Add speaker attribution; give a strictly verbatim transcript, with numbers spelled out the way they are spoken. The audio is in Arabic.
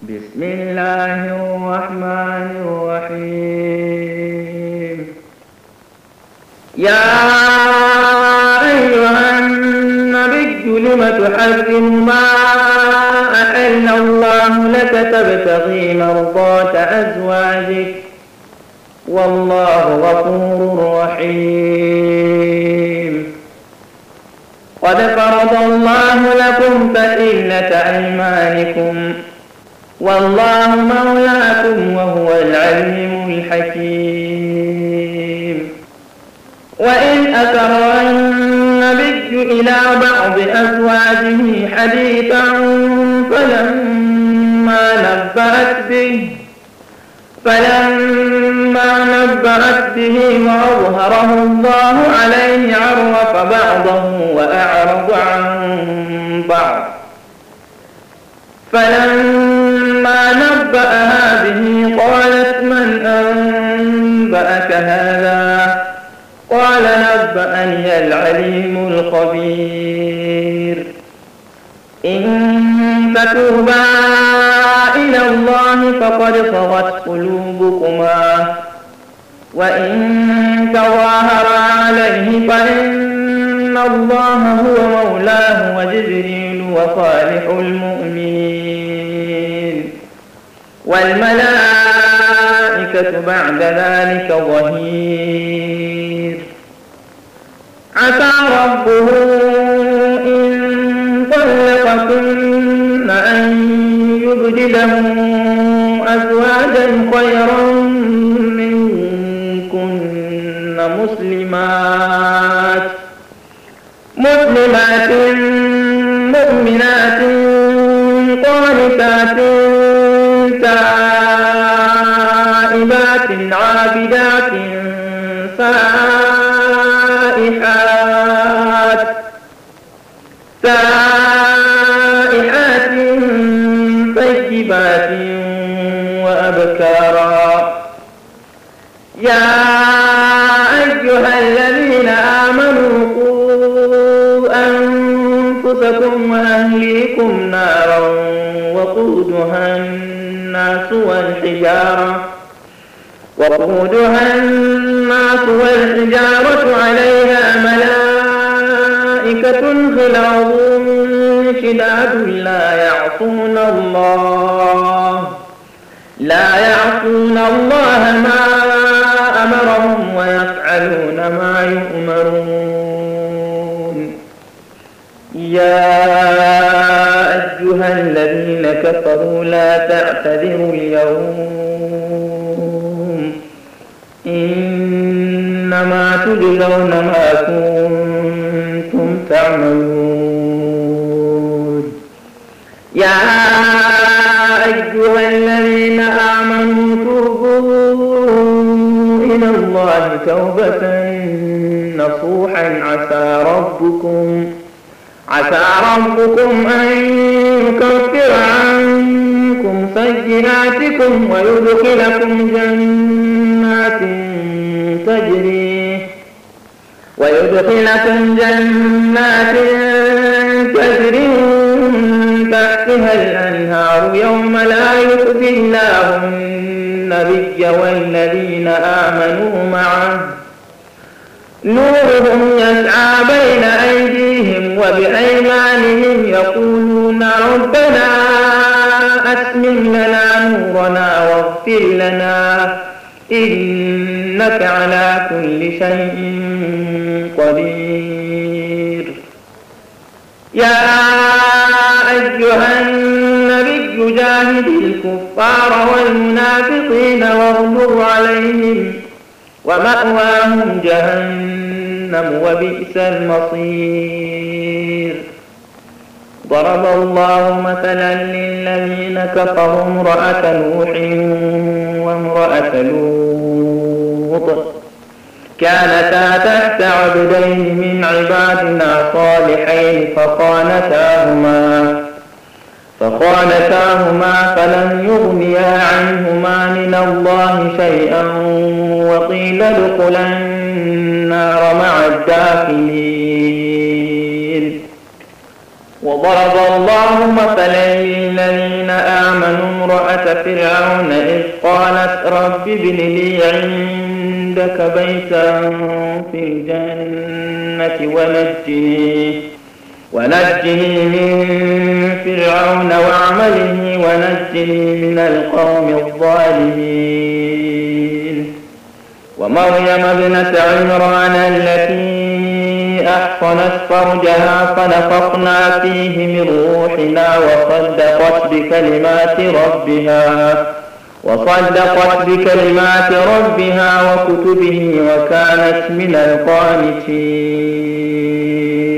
Speaker 1: بسم الله الرحمن الرحيم. يا أيها النبي لم تحرم ما أحل الله لك تبتغي مرضات أزواجك والله غفور رحيم. قد فرض الله لكم تحلة أيمانكم والله مولاكم وهو العليم الحكيم. وإن أسر النبي إلى بعض أزواجه حديثا فلما نبأت به فلما نبأت به وأظهره الله عليه عرف بعضه وأعرض عن بعض. فلما نبأها به قالت من أنبأك هذا؟ قال نبأني العليم الخبير. إن تتوبا إلى الله فقد صغت قلوبكما وإن تظاهرا عليه فإن الله هو مولاه وجبريل وصالح المؤمنين والملائكة بعد ذلك ظهير. عسى ربه إن طلقكن أن يبدله أزواجا خيرا منكن مسلمات مسلمات مؤمنات قانتات تائبات عابدات سائحات سائحات طيبات وأبكارا. يا أيها الذين آمنوا قوا أنفسكم وأهليكم نارا وقودها الناس والحجارة وقودها الناس والحجارة عليها ملائكة غلاظ شداد لا يعصون الله لا يعصون الله ما أمرهم ويفعلون ما يؤمرون. يا أيها الذين كفروا لا تعتذروا اليوم إنما تجزون ما كنتم تعملون. يا أيها الذين آمنوا توبوا إلى الله توبة نصوحا عسى ربكم عسى ربكم أن يكفر عنكم سيئاتكم ويدخلكم جنات تجري ويدخلكم جنات تجري تحتها الأنهار يوم لا يخزي الله النبي والذين آمنوا معه نورهم يسعى بين أيديهم وبأيمانهم يقولون ربنا أتمم لنا نورنا واغفر لنا إنك على كل شيء قدير. يا أيها النبي جاهد الكفار والمنافقين واغلظ عليهم ومأواهم جهنم وبئس المصير. ضرب الله مثلا للذين كفروا امرأة نوح وامرأة لوط كانتا تحت عبدين من عبادنا صالحين فخانتاهما فخانتاهما فلم يغنيا عنهما من الله شيئا وقيل ادخلا النار مع الداخلين. وضرب الله مثلا للذين آمنوا امرأة فرعون إذ قالت رب ابن لي عندك بيتا في الجنة ونجني, ونجني من فرعون وعمله ونجني من القوم الظالمين. ومريم ابنة عمران التي أحصنت فرجها فنفخنا فيه من روحنا وصدقت بكلمات ربها وصدقت بكلمات ربها وكتبه وكانت من القانتين.